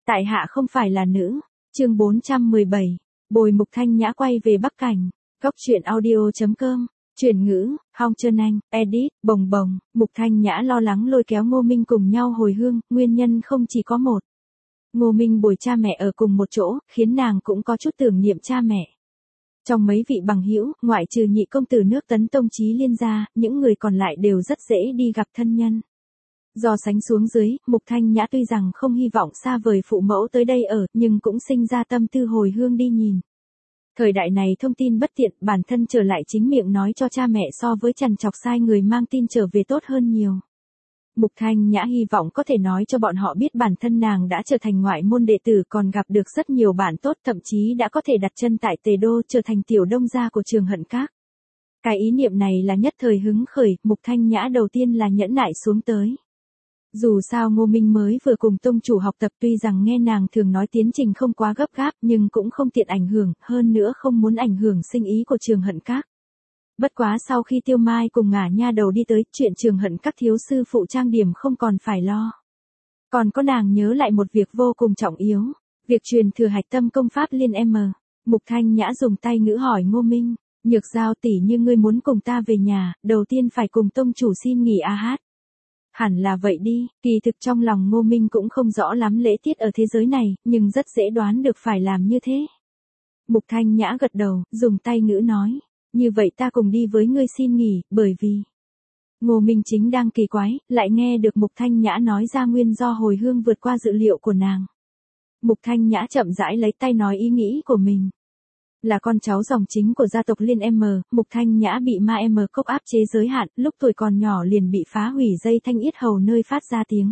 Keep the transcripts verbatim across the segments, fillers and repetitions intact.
Tại hạ không phải là nữ. Chương bốn trăm mười bảy. Bồi Mục Thanh Nhã quay về Bắc Cảnh. Góc truyện audio chấm com. Chuyển ngữ, Hong Trân Anh, edit, bồng bồng. Mục Thanh Nhã lo lắng lôi kéo Ngô Minh cùng nhau hồi hương, nguyên nhân không chỉ có một. Ngô Minh bồi cha mẹ ở cùng một chỗ, khiến nàng cũng có chút tưởng niệm cha mẹ. Trong mấy vị bằng hữu, ngoại trừ nhị công tử nước Tấn Tông Chí Liên gia, những người còn lại đều rất dễ đi gặp thân nhân. Do sánh xuống dưới, Mục Thanh Nhã tuy rằng không hy vọng xa vời phụ mẫu tới đây ở, nhưng cũng sinh ra tâm tư hồi hương đi nhìn. Thời đại này thông tin bất tiện, bản thân trở lại chính miệng nói cho cha mẹ so với trằn trọc sai người mang tin trở về tốt hơn nhiều. Mục Thanh Nhã hy vọng có thể nói cho bọn họ biết bản thân nàng đã trở thành ngoại môn đệ tử, còn gặp được rất nhiều bạn tốt, thậm chí đã có thể đặt chân tại Tề Đô, trở thành tiểu đông gia của Trường Hận Các. Cái ý niệm này là nhất thời hứng khởi, Mục Thanh Nhã đầu tiên là nhẫn nại xuống tới. Dù sao Ngô Minh mới vừa cùng tông chủ học tập, tuy rằng nghe nàng thường nói tiến trình không quá gấp gáp, nhưng cũng không tiện ảnh hưởng, hơn nữa không muốn ảnh hưởng sinh ý của Trường Hận Các. Bất quá sau khi Tiêu Mai cùng Ngả Nha Đầu đi tới, chuyện Trường Hận Các thiếu sư phụ trang điểm không còn phải lo. Còn có nàng nhớ lại một việc vô cùng trọng yếu, việc truyền thừa hạch tâm công pháp Liên M. Mục Thanh Nhã dùng tay ngữ hỏi Ngô Minh, Nhược Giao tỷ, như ngươi muốn cùng ta về nhà, đầu tiên phải cùng tông chủ xin nghỉ a hát. Hẳn là vậy đi, kỳ thực trong lòng Ngô Minh cũng không rõ lắm lễ tiết ở thế giới này, nhưng rất dễ đoán được phải làm như thế. Mục Thanh Nhã gật đầu, dùng tay ngữ nói, như vậy ta cùng đi với ngươi xin nghỉ, bởi vì... Ngô Minh chính đang kỳ quái, lại nghe được Mục Thanh Nhã nói ra nguyên do hồi hương vượt qua dự liệu của nàng. Mục Thanh Nhã chậm rãi lấy tay nói ý nghĩ của mình. Là con cháu dòng chính của gia tộc Liên M, Mục Thanh Nhã bị ma M cốc áp chế giới hạn, lúc tuổi còn nhỏ liền bị phá hủy dây thanh yết hầu nơi phát ra tiếng.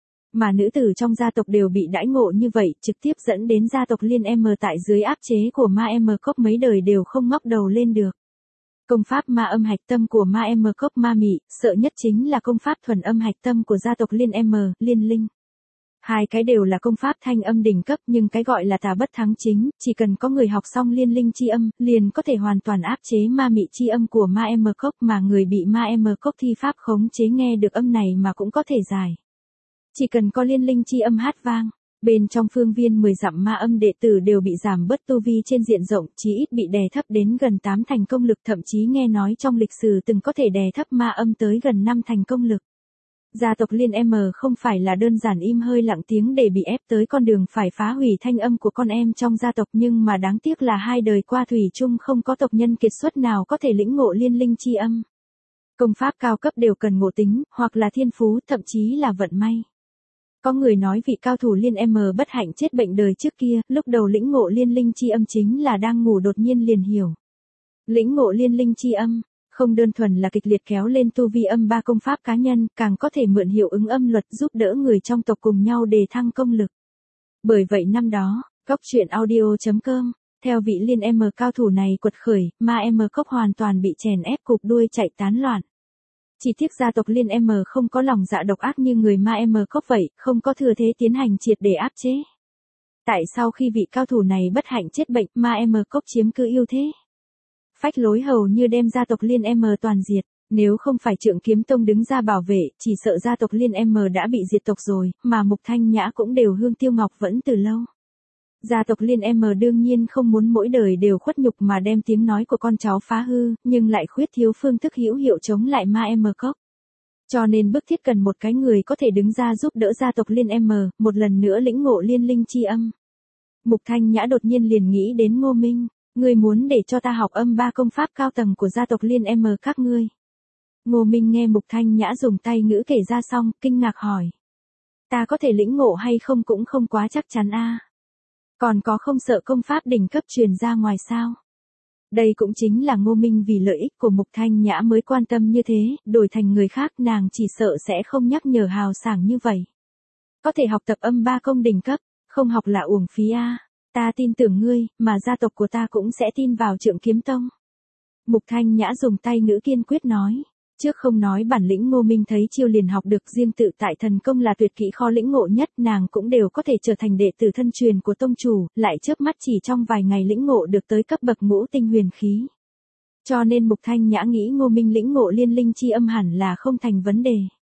Mà nữ tử trong gia tộc đều bị đãi ngộ như vậy, trực tiếp dẫn đến gia tộc Liên M tại dưới áp chế của ma M cốc mấy đời đều không ngóc đầu lên được. Công pháp ma âm hạch tâm của ma M cốc ma mị, sợ nhất chính là công pháp thuần âm hạch tâm của gia tộc Liên M, Liên Linh. Hai cái đều là công pháp thanh âm đỉnh cấp, nhưng cái gọi là tà bất thắng chính, chỉ cần có người học xong liên linh chi âm, liền có thể hoàn toàn áp chế ma mị chi âm của ma M cốc, mà người bị ma M cốc thi pháp khống chế nghe được âm này mà cũng có thể giải. Chỉ cần có liên linh chi âm hát vang, bên trong phương viên mười dặm ma âm đệ tử đều bị giảm bớt tu vi trên diện rộng, chí ít bị đè thấp đến gần tám thành công lực, thậm chí nghe nói trong lịch sử từng có thể đè thấp ma âm tới gần năm thành công lực. Gia tộc Liên M không phải là đơn giản im hơi lặng tiếng để bị ép tới con đường phải phá hủy thanh âm của con em trong gia tộc, nhưng mà đáng tiếc là hai đời qua thủy chung không có tộc nhân kiệt xuất nào có thể lĩnh ngộ liên linh chi âm. Công pháp cao cấp đều cần ngộ tính, hoặc là thiên phú, thậm chí là vận may. Có người nói vị cao thủ Liên M bất hạnh chết bệnh đời trước kia, lúc đầu lĩnh ngộ liên linh chi âm chính là đang ngủ đột nhiên liền hiểu. Lĩnh ngộ liên linh chi âm không đơn thuần là kịch liệt kéo lên tu vi âm ba công pháp cá nhân, càng có thể mượn hiệu ứng âm luật giúp đỡ người trong tộc cùng nhau đề thăng công lực. Bởi vậy năm đó, góc truyện audio chấm com, theo vị Liên M cao thủ này quật khởi, ma M cốc hoàn toàn bị chèn ép cụp đuôi chạy tán loạn. Chỉ tiếc gia tộc Liên M không có lòng dạ độc ác như người ma M cốc vậy, không có thừa thế tiến hành triệt để áp chế. Tại sao khi vị cao thủ này bất hạnh chết bệnh, ma M cốc chiếm cứ ưu thế? Phách lối hầu như đem gia tộc Liên M toàn diệt, nếu không phải Trượng Kiếm Tông đứng ra bảo vệ, chỉ sợ gia tộc Liên M đã bị diệt tộc rồi, mà Mục Thanh Nhã cũng đều hương tiêu ngọc vẫn từ lâu. Gia tộc Liên M đương nhiên không muốn mỗi đời đều khuất nhục mà đem tiếng nói của con cháu phá hư, nhưng lại khuyết thiếu phương thức hữu hiệu chống lại ma M cốc. Cho nên bức thiết cần một cái người có thể đứng ra giúp đỡ gia tộc Liên M, một lần nữa lĩnh ngộ liên linh chi âm. Mục Thanh Nhã đột nhiên liền nghĩ đến Ngô Minh. Ngươi muốn để cho ta học âm ba công pháp cao tầng của gia tộc Liên M các ngươi. Ngô Minh nghe Mục Thanh Nhã dùng tay ngữ kể ra xong, kinh ngạc hỏi. Ta có thể lĩnh ngộ hay không cũng không quá chắc chắn a. Còn có không sợ công pháp đỉnh cấp truyền ra ngoài sao? Đây cũng chính là Ngô Minh vì lợi ích của Mục Thanh Nhã mới quan tâm như thế, đổi thành người khác nàng chỉ sợ sẽ không nhắc nhở hào sảng như vậy. Có thể học tập âm ba công đỉnh cấp, không học là uổng phí a. Ta tin tưởng ngươi, mà gia tộc của ta cũng sẽ tin vào Trượng Kiếm Tông. Mục Thanh Nhã dùng tay ngữ kiên quyết nói. Trước không nói bản lĩnh Ngô Minh thấy chiêu liền học được, riêng tự tại thần công là tuyệt kỹ khó lĩnh ngộ nhất, nàng cũng đều có thể trở thành đệ tử thân truyền của tông chủ, lại chớp mắt chỉ trong vài ngày lĩnh ngộ được tới cấp bậc ngũ tinh huyền khí. Cho nên Mục Thanh Nhã nghĩ Ngô Minh lĩnh ngộ liên linh chi âm hẳn là không thành vấn đề.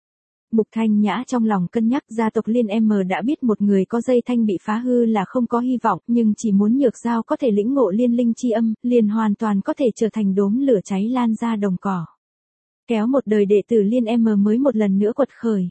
Mục Thanh Nhã trong lòng cân nhắc gia tộc Liên M đã biết một người có dây thanh bị phá hư là không có hy vọng, nhưng chỉ muốn Nhược Giao có thể lĩnh ngộ liên linh chi âm, liền hoàn toàn có thể trở thành đốm lửa cháy lan ra đồng cỏ. Kéo một đời đệ tử Liên M mới một lần nữa quật khởi.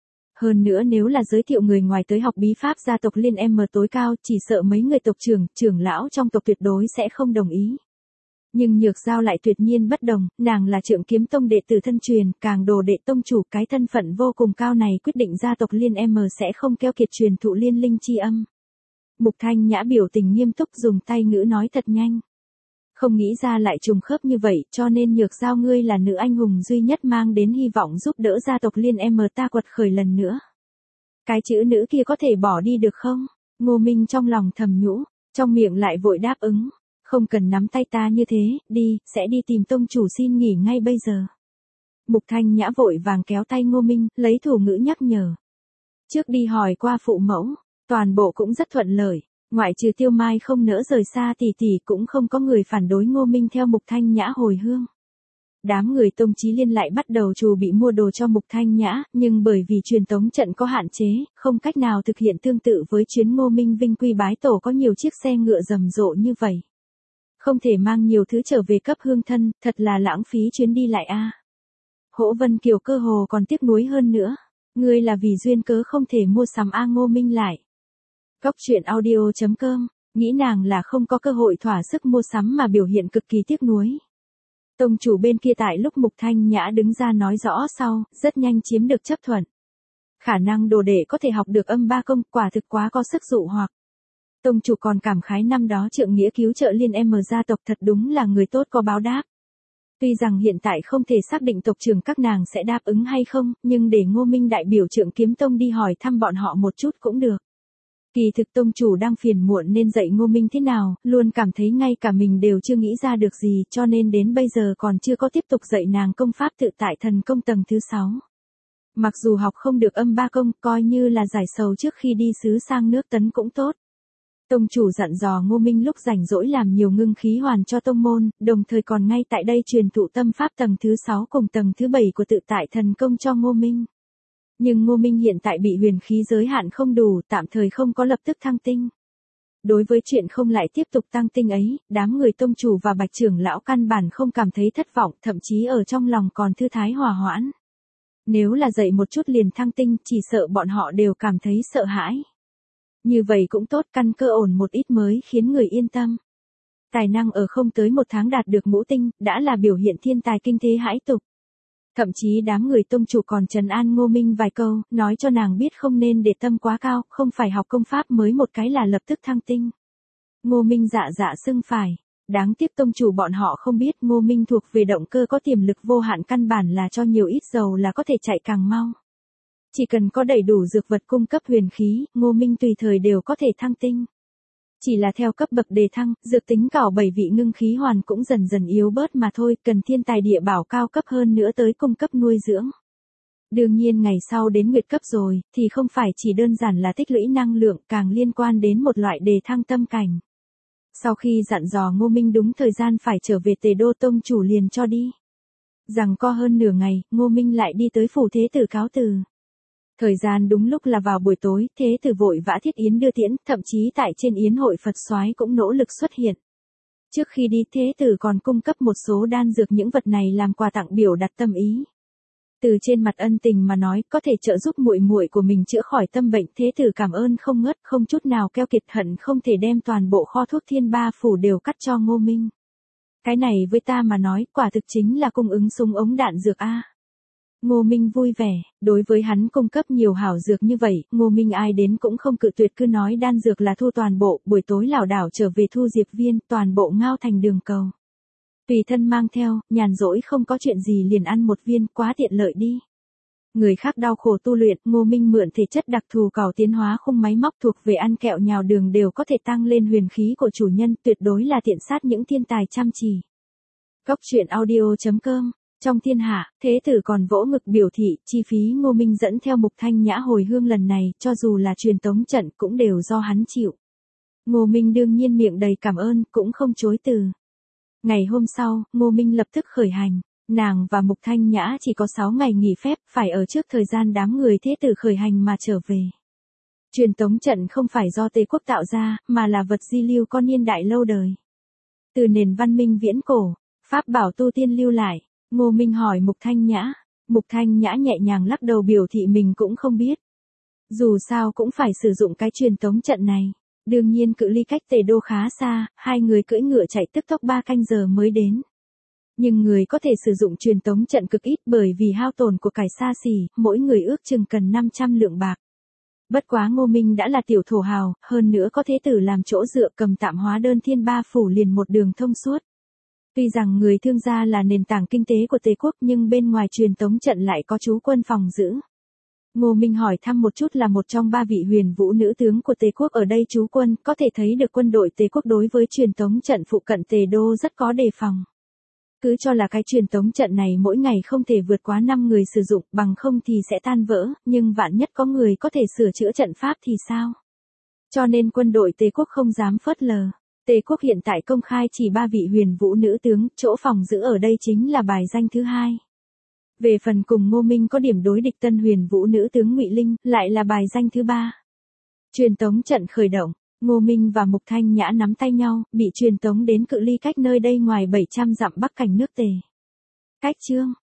Hơn nữa nếu là giới thiệu người ngoài tới học bí pháp gia tộc Liên M tối cao, chỉ sợ mấy người tộc trưởng, trưởng lão trong tộc tuyệt đối sẽ không đồng ý. Nhưng Nhược Giao lại tuyệt nhiên bất đồng, nàng là Trượng Kiếm Tông đệ tử thân truyền, càng đồ đệ tông chủ, cái thân phận vô cùng cao này quyết định gia tộc Liên M sẽ không keo kiệt truyền thụ liên linh chi âm. Mục Thanh Nhã biểu tình nghiêm túc dùng tay ngữ nói thật nhanh. Không nghĩ ra lại trùng khớp như vậy, cho nên Nhược Giao ngươi là nữ anh hùng duy nhất mang đến hy vọng giúp đỡ gia tộc Liên M ta quật khởi lần nữa. Cái chữ nữ kia có thể bỏ đi được không? Ngô Minh trong lòng thầm nhũ, trong miệng lại vội đáp ứng. Không cần nắm tay ta như thế, đi, sẽ đi tìm tông chủ xin nghỉ ngay bây giờ. Mục Thanh Nhã vội vàng kéo tay Ngô Minh, lấy thủ ngữ nhắc nhở. Trước đi hỏi qua phụ mẫu, toàn bộ cũng rất thuận lợi, ngoại trừ Tiêu Mai không nỡ rời xa tỷ tỷ cũng không có người phản đối Ngô Minh theo Mục Thanh Nhã hồi hương. Đám người Tông Chí Liên lại bắt đầu chuẩn bị mua đồ cho Mục Thanh Nhã, nhưng bởi vì truyền tống trận có hạn chế, không cách nào thực hiện tương tự với chuyến Ngô Minh Vinh Quy bái tổ có nhiều chiếc xe ngựa rầm rộ như vậy. Không thể mang nhiều thứ trở về cấp hương thân, thật là lãng phí chuyến đi lại a. À. Hỗ Vân Kiều cơ hồ còn tiếc nuối hơn nữa. Ngươi là vì duyên cớ không thể mua sắm A Ngô Minh lại. Góc truyện audio chấm com, nghĩ nàng là không có cơ hội thỏa sức mua sắm mà biểu hiện cực kỳ tiếc nuối. Tông chủ bên kia tại lúc Mục Thanh Nhã đứng ra nói rõ sau, rất nhanh chiếm được chấp thuận. Khả năng đồ đệ có thể học được âm ba công quả thực quá có sức dụ hoặc. Tông chủ còn cảm khái năm đó Trượng Nghĩa cứu trợ Liên M gia tộc thật đúng là người tốt có báo đáp. Tuy rằng hiện tại không thể xác định tộc trưởng các nàng sẽ đáp ứng hay không, nhưng để Ngô Minh đại biểu Trượng Kiếm Tông đi hỏi thăm bọn họ một chút cũng được. Kỳ thực tông chủ đang phiền muộn nên dạy Ngô Minh thế nào, luôn cảm thấy ngay cả mình đều chưa nghĩ ra được gì cho nên đến bây giờ còn chưa có tiếp tục dạy nàng công pháp tự tại thần công tầng thứ sáu. Mặc dù học không được âm ba công, coi như là giải sầu trước khi đi xứ sang nước Tấn cũng tốt. Tông chủ dặn dò Ngô Minh lúc rảnh rỗi làm nhiều ngưng khí hoàn cho tông môn, đồng thời còn ngay tại đây truyền thụ tâm pháp tầng thứ sáu cùng tầng thứ bảy của tự tại thần công cho Ngô Minh. Nhưng Ngô Minh hiện tại bị huyền khí giới hạn không đủ, tạm thời không có lập tức thăng tinh. Đối với chuyện không lại tiếp tục tăng tinh ấy, đám người tông chủ và Bạch trưởng lão căn bản không cảm thấy thất vọng, thậm chí ở trong lòng còn thư thái hòa hoãn. Nếu là dậy một chút liền thăng tinh, chỉ sợ bọn họ đều cảm thấy sợ hãi. Như vậy cũng tốt, căn cơ ổn một ít mới khiến người yên tâm. Tài năng ở không tới một tháng đạt được ngũ tinh, đã là biểu hiện thiên tài kinh thế hãi tục. Thậm chí đám người tông chủ còn trấn an Ngô Minh vài câu, nói cho nàng biết không nên để tâm quá cao, không phải học công pháp mới một cái là lập tức thăng tinh. Ngô Minh dạ dạ xưng phải. Đáng tiếc tông chủ bọn họ không biết Ngô Minh thuộc về động cơ có tiềm lực vô hạn, căn bản là cho nhiều ít dầu là có thể chạy càng mau. Chỉ cần có đầy đủ dược vật cung cấp huyền khí, Ngô Minh tùy thời đều có thể thăng tinh. Chỉ là theo cấp bậc đề thăng, dược tính cảo bảy vị ngưng khí hoàn cũng dần dần yếu bớt mà thôi, cần thiên tài địa bảo cao cấp hơn nữa tới cung cấp nuôi dưỡng. Đương nhiên ngày sau đến nguyệt cấp rồi, thì không phải chỉ đơn giản là tích lũy năng lượng, càng liên quan đến một loại đề thăng tâm cảnh. Sau khi dặn dò Ngô Minh đúng thời gian phải trở về Tề Đô, tông chủ liền cho đi. Rằng co hơn nửa ngày, Ngô Minh lại đi tới phủ thế tử cáo từ. Thời gian đúng lúc là vào buổi tối, thế tử vội vã thiết yến đưa tiễn, thậm chí tại trên yến hội Phật soái cũng nỗ lực xuất hiện. Trước khi đi, thế tử còn cung cấp một số đan dược, những vật này làm quà tặng biểu đạt tâm ý. Từ trên mặt ân tình mà nói, có thể trợ giúp muội muội của mình chữa khỏi tâm bệnh, thế tử cảm ơn không ngớt, không chút nào keo kiệt, hận không thể đem toàn bộ kho thuốc Thiên Ba phủ đều cắt cho Ngô Minh. Cái này với ta mà nói, quả thực chính là cung ứng súng ống đạn dược a. Ngô Minh vui vẻ, đối với hắn cung cấp nhiều hảo dược như vậy, Ngô Minh ai đến cũng không cự tuyệt, cứ nói đan dược là thu toàn bộ, buổi tối lảo đảo trở về thu diệp viên, toàn bộ ngao thành đường cầu. Tùy thân mang theo, nhàn rỗi không có chuyện gì liền ăn một viên, quá tiện lợi đi. Người khác đau khổ tu luyện, Ngô Minh mượn thể chất đặc thù cào tiến hóa khung máy móc thuộc về ăn kẹo nhào đường đều có thể tăng lên huyền khí của chủ nhân, tuyệt đối là tiện sát những thiên tài chăm chỉ. Góc truyện audio chấm com. Trong thiên hạ, thế tử còn vỗ ngực biểu thị, chi phí Ngô Minh dẫn theo Mục Thanh Nhã hồi hương lần này, cho dù là truyền tống trận cũng đều do hắn chịu. Ngô Minh đương nhiên miệng đầy cảm ơn, cũng không chối từ. Ngày hôm sau, Ngô Minh lập tức khởi hành. Nàng và Mục Thanh Nhã chỉ có sáu ngày nghỉ phép, phải ở trước thời gian đám người thế tử khởi hành mà trở về. Truyền tống trận không phải do Tề quốc tạo ra, mà là vật di lưu có niên đại lâu đời. Từ nền văn minh viễn cổ, pháp bảo tu tiên lưu lại. Ngô Minh hỏi Mục Thanh Nhã. Mục Thanh Nhã nhẹ nhàng lắc đầu biểu thị mình cũng không biết. Dù sao cũng phải sử dụng cái truyền tống trận này. Đương nhiên cự ly cách Tề đô khá xa, hai người cưỡi ngựa chạy tức tốc ba canh giờ mới đến. Nhưng người có thể sử dụng truyền tống trận cực ít bởi vì hao tổn của cải xa xỉ, mỗi người ước chừng cần năm trăm lượng bạc. Bất quá Ngô Minh đã là tiểu thổ hào, hơn nữa có thế tử làm chỗ dựa, cầm tạm hóa đơn thiên ba phủ liền một đường thông suốt. Tuy rằng người thương gia là nền tảng kinh tế của Tề quốc nhưng bên ngoài truyền tống trận lại có trú quân phòng giữ. Ngô Minh hỏi thăm một chút là một trong ba vị huyền vũ nữ tướng của Tề quốc ở đây trú quân, có thể thấy được quân đội Tề quốc đối với truyền tống trận phụ cận Tề đô rất có đề phòng. Cứ cho là cái truyền tống trận này mỗi ngày không thể vượt quá năm người sử dụng, bằng không thì sẽ tan vỡ, nhưng vạn nhất có người có thể sửa chữa trận pháp thì sao? Cho nên quân đội Tề quốc không dám phớt lờ. Tề quốc hiện tại công khai chỉ ba vị huyền vũ nữ tướng, chỗ phòng giữ ở đây chính là bài danh thứ hai. Về phần cùng Ngô Minh có điểm đối địch tân huyền vũ nữ tướng Ngụy Linh, lại là bài danh thứ ba. Truyền tống trận khởi động, Ngô Minh và Mục Thanh Nhã nắm tay nhau, bị truyền tống đến cự ly cách nơi đây ngoài bảy trăm dặm bắc cảnh nước Tề. Cách chương